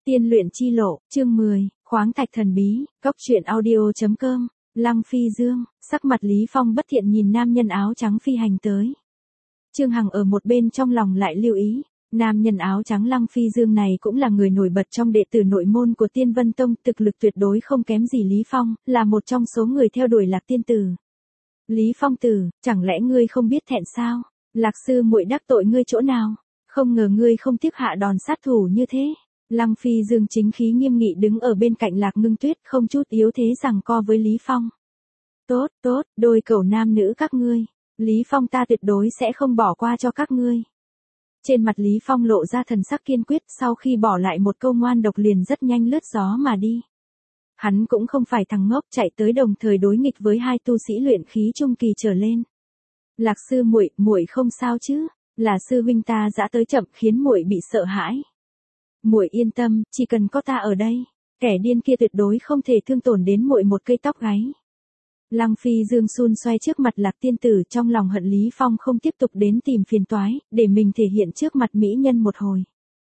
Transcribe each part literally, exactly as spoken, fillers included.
Tiên luyện chi lộ, chương mười, khoáng thạch thần bí, cốc truyện audio.com, Lăng Phi Dương, sắc mặt Lý Phong bất thiện nhìn nam nhân áo trắng phi hành tới. Trương Hằng ở một bên trong lòng lại lưu ý, nam nhân áo trắng Lăng Phi Dương này cũng là người nổi bật trong đệ tử nội môn của Tiên Vân Tông, thực lực tuyệt đối không kém gì Lý Phong, là một trong số người theo đuổi Lạc Tiên Tử. Lý Phong tử, chẳng lẽ ngươi không biết thẹn sao? Lạc sư muội đắc tội ngươi chỗ nào? Không ngờ ngươi không tiếc hạ đòn sát thủ như thế. Lăng Phi Dương chính khí nghiêm nghị đứng ở bên cạnh Lạc Ngưng Tuyết, không chút yếu thế giằng co với Lý Phong. Tốt, tốt, đôi cẩu nam nữ các ngươi, Lý Phong ta tuyệt đối sẽ không bỏ qua cho các ngươi. Trên mặt Lý Phong lộ ra thần sắc kiên quyết, sau khi bỏ lại một câu ngoan độc liền rất nhanh lướt gió mà đi. Hắn cũng không phải thằng ngốc chạy tới đồng thời đối nghịch với hai tu sĩ luyện khí trung kỳ trở lên. Lạc sư muội, muội không sao chứ? Là sư huynh ta dã tới chậm khiến muội bị sợ hãi. Muội yên tâm, chỉ cần có ta ở đây, kẻ điên kia tuyệt đối không thể thương tổn đến muội một cây tóc gáy. Lăng Phi Dương xun xoay trước mặt Lạc Tiên Tử, trong lòng hận Lý Phong không tiếp tục đến tìm phiền toái, để mình thể hiện trước mặt mỹ nhân một hồi.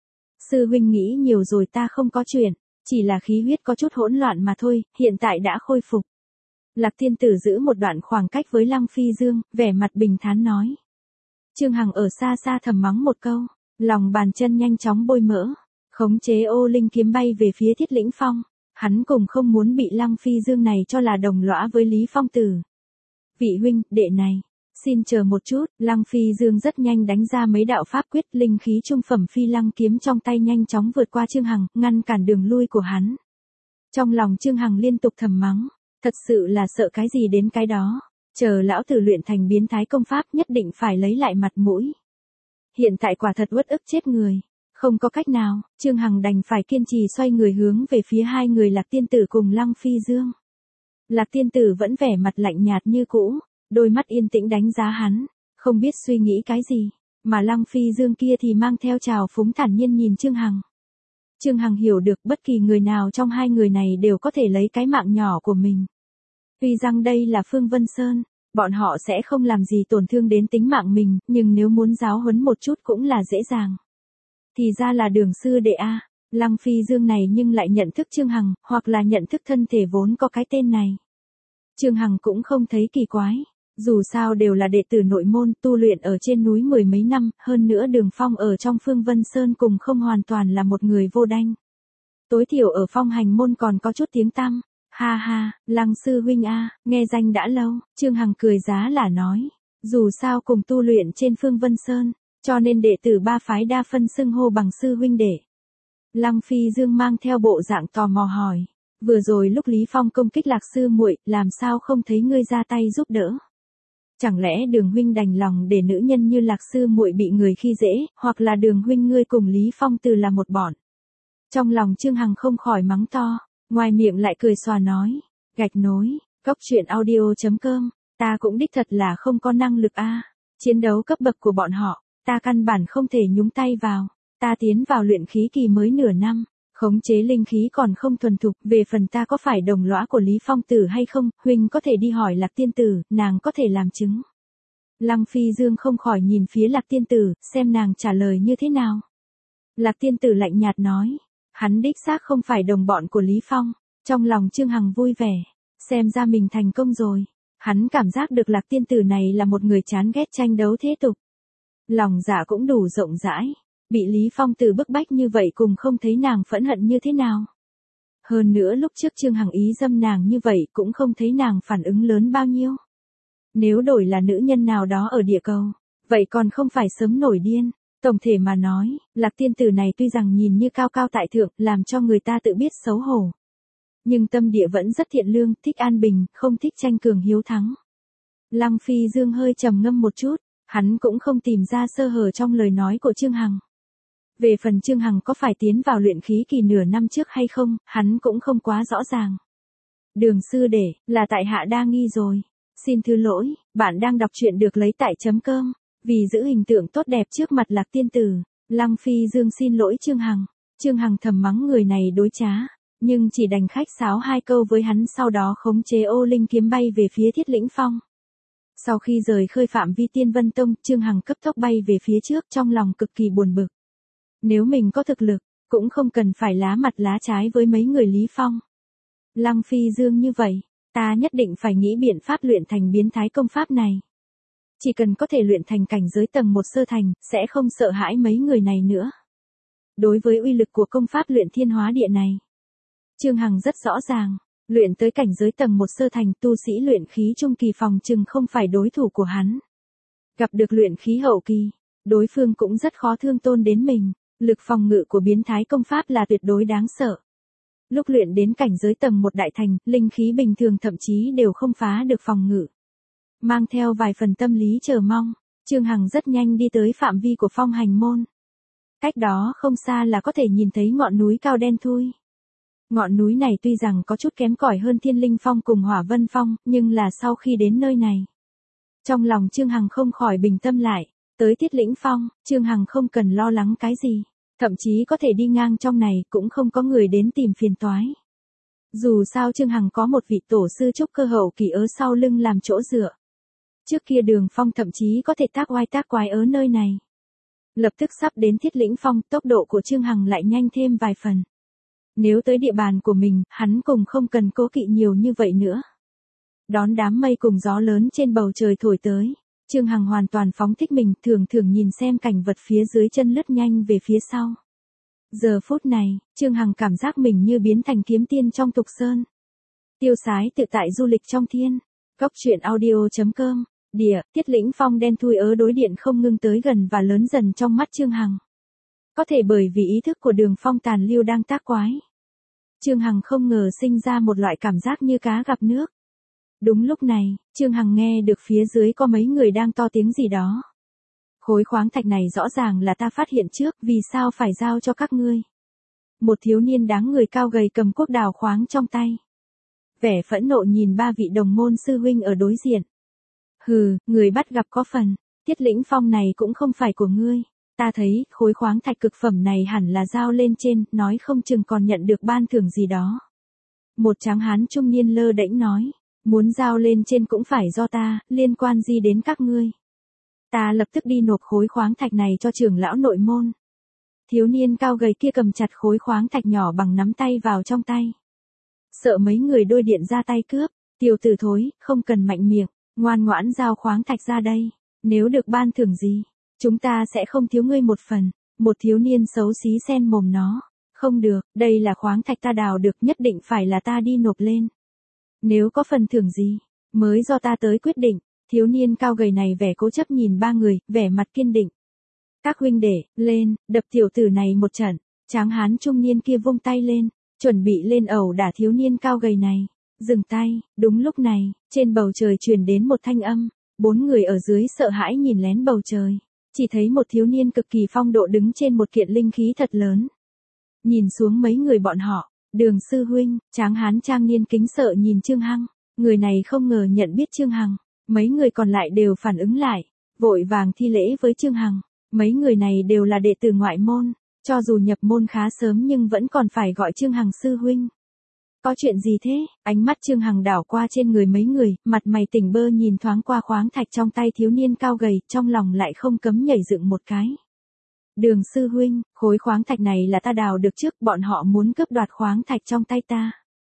Sư huynh nghĩ nhiều rồi, ta không có chuyện, chỉ là khí huyết có chút hỗn loạn mà thôi, hiện tại đã khôi phục. Lạc Tiên Tử giữ một đoạn khoảng cách với Lăng Phi Dương, vẻ mặt bình thản nói. Trương Hằng ở xa xa thầm mắng một câu, lòng bàn chân nhanh chóng bôi mỡ, khống chế ô linh kiếm bay về phía Thiết Lĩnh Phong. Hắn cùng không muốn bị Lăng Phi Dương này cho là đồng lõa với Lý Phong tử. Vị huynh, đệ này, xin chờ một chút. Lăng Phi Dương rất nhanh đánh ra mấy đạo pháp quyết, linh khí trung phẩm phi lăng kiếm trong tay nhanh chóng vượt qua Trương Hằng, ngăn cản đường lui của hắn. Trong lòng Trương Hằng liên tục thầm mắng, thật sự là sợ cái gì đến cái đó. Chờ lão tử luyện thành biến thái công pháp nhất định phải lấy lại mặt mũi. Hiện tại quả thật uất ức chết người. Không có cách nào, Trương Hằng đành phải kiên trì xoay người hướng về phía hai người Lạc Tiên Tử cùng Lăng Phi Dương. Lạc Tiên Tử vẫn vẻ mặt lạnh nhạt như cũ, đôi mắt yên tĩnh đánh giá hắn, không biết suy nghĩ cái gì, mà Lăng Phi Dương kia thì mang theo trào phúng thản nhiên nhìn Trương Hằng. Trương Hằng hiểu được bất kỳ người nào trong hai người này đều có thể lấy cái mạng nhỏ của mình. Tuy rằng đây là Phương Vân Sơn, bọn họ sẽ không làm gì tổn thương đến tính mạng mình, nhưng nếu muốn giáo huấn một chút cũng là dễ dàng. Thì ra là Đường sư đệ a. Lăng Phi Dương này nhưng lại nhận thức Trương Hằng, hoặc là nhận thức thân thể vốn có cái tên này. Trương Hằng cũng không thấy kỳ quái, dù sao đều là đệ tử nội môn tu luyện ở trên núi mười mấy năm, hơn nữa Đường Phong ở trong Phương Vân Sơn cùng không hoàn toàn là một người vô đanh. Tối thiểu ở Phong Hành môn còn có chút tiếng tăm. Ha ha, Lăng sư huynh a, nghe danh đã lâu. Trương Hằng cười giá là nói, dù sao cùng tu luyện trên Phương Vân Sơn, cho nên đệ tử ba phái đa phân xưng hô bằng sư huynh đệ. Lăng Phi Dương mang theo bộ dạng tò mò hỏi, vừa rồi lúc Lý Phong công kích Lạc sư muội, làm sao không thấy ngươi ra tay giúp đỡ? Chẳng lẽ Đường huynh đành lòng để nữ nhân như Lạc sư muội bị người khi dễ, hoặc là Đường huynh ngươi cùng Lý Phong từ là một bọn? Trong lòng Trương Hằng không khỏi mắng to, ngoài miệng lại cười xòa nói, gạch nối, cốc truyện audio.com, ta cũng đích thật là không có năng lực a, chiến đấu cấp bậc của bọn họ. Ta căn bản không thể nhúng tay vào, ta tiến vào luyện khí kỳ mới nửa năm, khống chế linh khí còn không thuần thục, về phần ta có phải đồng lõa của Lý Phong tử hay không, huynh có thể đi hỏi Lạc Tiên Tử, nàng có thể làm chứng. Lăng Phi Dương không khỏi nhìn phía Lạc Tiên Tử, xem nàng trả lời như thế nào. Lạc Tiên Tử lạnh nhạt nói, hắn đích xác không phải đồng bọn của Lý Phong, trong lòng Trương Hằng vui vẻ, xem ra mình thành công rồi, hắn cảm giác được Lạc Tiên Tử này là một người chán ghét tranh đấu thế tục. Lòng dạ cũng đủ rộng rãi, bị Lý Phong từ bức bách như vậy cùng không thấy nàng phẫn hận như thế nào. Hơn nữa lúc trước Trương Hằng ý dâm nàng như vậy cũng không thấy nàng phản ứng lớn bao nhiêu. Nếu đổi là nữ nhân nào đó ở địa cầu, vậy còn không phải sớm nổi điên. Tổng thể mà nói, Lạc Tiên Tử này tuy rằng nhìn như cao cao tại thượng, làm cho người ta tự biết xấu hổ. Nhưng tâm địa vẫn rất thiện lương, thích an bình, không thích tranh cường hiếu thắng. Lăng Phi Dương hơi trầm ngâm một chút. Hắn cũng không tìm ra sơ hở trong lời nói của Trương Hằng. Về phần Trương Hằng có phải tiến vào luyện khí kỳ nửa năm trước hay không, hắn cũng không quá rõ ràng. Đường sư đệ, là tại hạ đa nghi rồi. Xin thứ lỗi, bạn đang đọc truyện được lấy tại chấm cơm. Vì giữ hình tượng tốt đẹp trước mặt Lạc Tiên Tử, Lăng Phi Dương xin lỗi Trương Hằng. Trương Hằng thầm mắng người này đối trá, nhưng chỉ đành khách sáo hai câu với hắn, sau đó khống chế ô linh kiếm bay về phía Thiết Lĩnh Phong. Sau khi rời khơi phạm vi Tiên Vân Tông, Trương Hằng cấp tốc bay về phía trước, trong lòng cực kỳ buồn bực. Nếu mình có thực lực, cũng không cần phải lá mặt lá trái với mấy người Lý Phong. Lăng Phi Dương như vậy, ta nhất định phải nghĩ biện pháp luyện thành biến thái công pháp này. Chỉ cần có thể luyện thành cảnh giới tầng một sơ thành, sẽ không sợ hãi mấy người này nữa. Đối với uy lực của công pháp luyện thiên hóa địa này, Trương Hằng rất rõ ràng, luyện tới cảnh giới tầng một sơ thành tu sĩ luyện khí trung kỳ phòng chừng không phải đối thủ của hắn. Gặp được luyện khí hậu kỳ, đối phương cũng rất khó thương tôn đến mình, lực phòng ngự của biến thái công pháp là tuyệt đối đáng sợ. Lúc luyện đến cảnh giới tầng một đại thành, linh khí bình thường thậm chí đều không phá được phòng ngự. Mang theo vài phần tâm lý chờ mong, Trương Hằng rất nhanh đi tới phạm vi của Phong Hành môn. Cách đó không xa là có thể nhìn thấy ngọn núi cao đen thui. Ngọn núi này tuy rằng có chút kém cỏi hơn Thiên Linh Phong cùng Hỏa Vân Phong, nhưng là sau khi đến nơi này, trong lòng Trương Hằng không khỏi bình tâm lại. Tới Thiết Lĩnh Phong, Trương Hằng không cần lo lắng cái gì, thậm chí có thể đi ngang trong này cũng không có người đến tìm phiền toái. Dù sao Trương Hằng có một vị tổ sư trúc cơ hậu kỳ ở sau lưng làm chỗ dựa. Trước kia Đường Phong thậm chí có thể tác oai tác quái ở nơi này. Lập tức sắp đến Thiết Lĩnh Phong, tốc độ của Trương Hằng lại nhanh thêm vài phần. Nếu tới địa bàn của mình, hắn cùng không cần cố kỵ nhiều như vậy nữa. Đón đám mây cùng gió lớn trên bầu trời thổi tới, Trương Hằng hoàn toàn phóng thích mình, thường thường nhìn xem cảnh vật phía dưới chân lướt nhanh về phía sau. Giờ phút này, Trương Hằng cảm giác mình như biến thành kiếm tiên trong tục sơn. Tiêu sái tự tại du lịch trong thiên. Cốc truyện audio chấm com. Địa, Thiết Lĩnh Phong đen thui ớ đối điện không ngưng tới gần và lớn dần trong mắt Trương Hằng. Có thể bởi vì ý thức của Đường Phong tàn lưu đang tác quái. Trương Hằng không ngờ sinh ra một loại cảm giác như cá gặp nước. Đúng lúc này, Trương Hằng nghe được phía dưới có mấy người đang to tiếng gì đó. Khối khoáng thạch này rõ ràng là ta phát hiện trước, vì sao phải giao cho các ngươi? Một thiếu niên đáng người cao gầy cầm cuốc đào khoáng trong tay. Vẻ phẫn nộ nhìn ba vị đồng môn sư huynh ở đối diện. Hừ, người bắt gặp có phần, Thiết Lĩnh Phong này cũng không phải của ngươi. Ta thấy, khối khoáng thạch cực phẩm này hẳn là giao lên trên, nói không chừng còn nhận được ban thưởng gì đó. Một tráng hán trung niên lơ đễnh nói, muốn giao lên trên cũng phải do ta, liên quan gì đến các ngươi. Ta lập tức đi nộp khối khoáng thạch này cho trưởng lão nội môn. Thiếu niên cao gầy kia cầm chặt khối khoáng thạch nhỏ bằng nắm tay vào trong tay. Sợ mấy người đôi điện ra tay cướp, tiểu tử thối, không cần mạnh miệng, ngoan ngoãn giao khoáng thạch ra đây. Nếu được ban thưởng gì, chúng ta sẽ không thiếu ngươi một phần. Một thiếu niên xấu xí sen mồm nó. Không được, đây là khoáng thạch ta đào được, nhất định phải là ta đi nộp lên. Nếu có phần thưởng gì, mới do ta tới quyết định. Thiếu niên cao gầy này vẻ cố chấp nhìn ba người, vẻ mặt kiên định. Các huynh đệ, lên, đập tiểu tử này một trận. Tráng hán trung niên kia vung tay lên, chuẩn bị lên ẩu đả thiếu niên cao gầy này. Dừng tay, đúng lúc này, trên bầu trời truyền đến một thanh âm. Bốn người ở dưới sợ hãi nhìn lén bầu trời. Chỉ thấy một thiếu niên cực kỳ phong độ đứng trên một kiện linh khí thật lớn. Nhìn xuống mấy người bọn họ, Đường sư huynh, tráng hán trang niên kính sợ nhìn Trương Hằng. Người này không ngờ nhận biết Trương Hằng. Mấy người còn lại đều phản ứng lại, vội vàng thi lễ với Trương Hằng. Mấy người này đều là đệ tử ngoại môn, cho dù nhập môn khá sớm nhưng vẫn còn phải gọi Trương Hằng sư huynh. Có chuyện gì thế? Ánh mắt Trương Hằng đảo qua trên người mấy người, mặt mày tỉnh bơ nhìn thoáng qua khoáng thạch trong tay thiếu niên cao gầy, trong lòng lại không cấm nhảy dựng một cái. Đường sư huynh, khối khoáng thạch này là ta đào được trước, bọn họ muốn cướp đoạt khoáng thạch trong tay ta.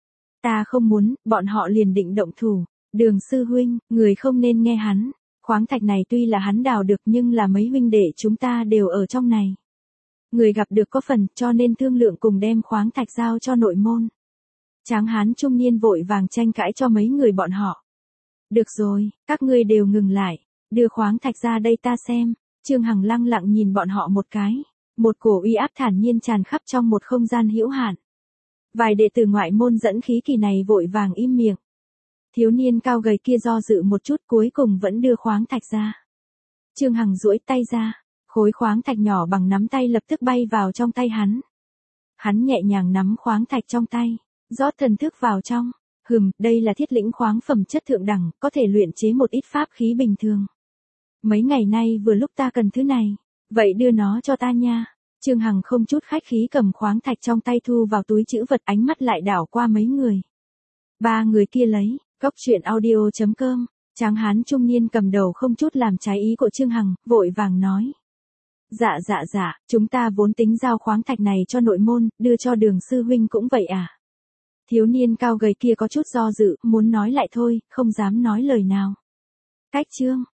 Ta không muốn, bọn họ liền định động thủ. Đường sư huynh, người không nên nghe hắn. Khoáng thạch này tuy là hắn đào được nhưng là mấy huynh đệ chúng ta đều ở trong này. Người gặp được có phần, cho nên thương lượng cùng đem khoáng thạch giao cho nội môn. Tráng hán trung niên vội vàng tranh cãi cho mấy người bọn họ. Được rồi, các ngươi đều ngừng lại, đưa khoáng thạch ra đây ta xem. Trương Hằng lăng lặng nhìn bọn họ một cái. Một cổ uy áp thản nhiên tràn khắp trong một không gian hữu hạn. Vài đệ tử ngoại môn dẫn khí kỳ này vội vàng im miệng. Thiếu niên cao gầy kia do dự một chút cuối cùng vẫn đưa khoáng thạch ra. Trương Hằng duỗi tay ra, khối khoáng thạch nhỏ bằng nắm tay lập tức bay vào trong tay hắn. Hắn nhẹ nhàng nắm khoáng thạch trong tay, rót thần thức vào trong. Hừm, đây là thiết lĩnh khoáng phẩm chất thượng đẳng, có thể luyện chế một ít pháp khí bình thường. Mấy ngày nay vừa lúc ta cần thứ này, vậy đưa nó cho ta nha. Trương Hằng không chút khách khí cầm khoáng thạch trong tay thu vào túi trữ vật, ánh mắt lại đảo qua mấy người. Ba người kia lấy. Cốc truyện audio chấm com, tráng hán trung niên cầm đầu không chút làm trái ý của Trương Hằng, vội vàng nói. Dạ dạ dạ, chúng ta vốn tính giao khoáng thạch này cho nội môn, đưa cho Đường sư huynh cũng vậy à? Thiếu niên cao gầy kia có chút do dự, muốn nói lại thôi, không dám nói lời nào. Cách chương,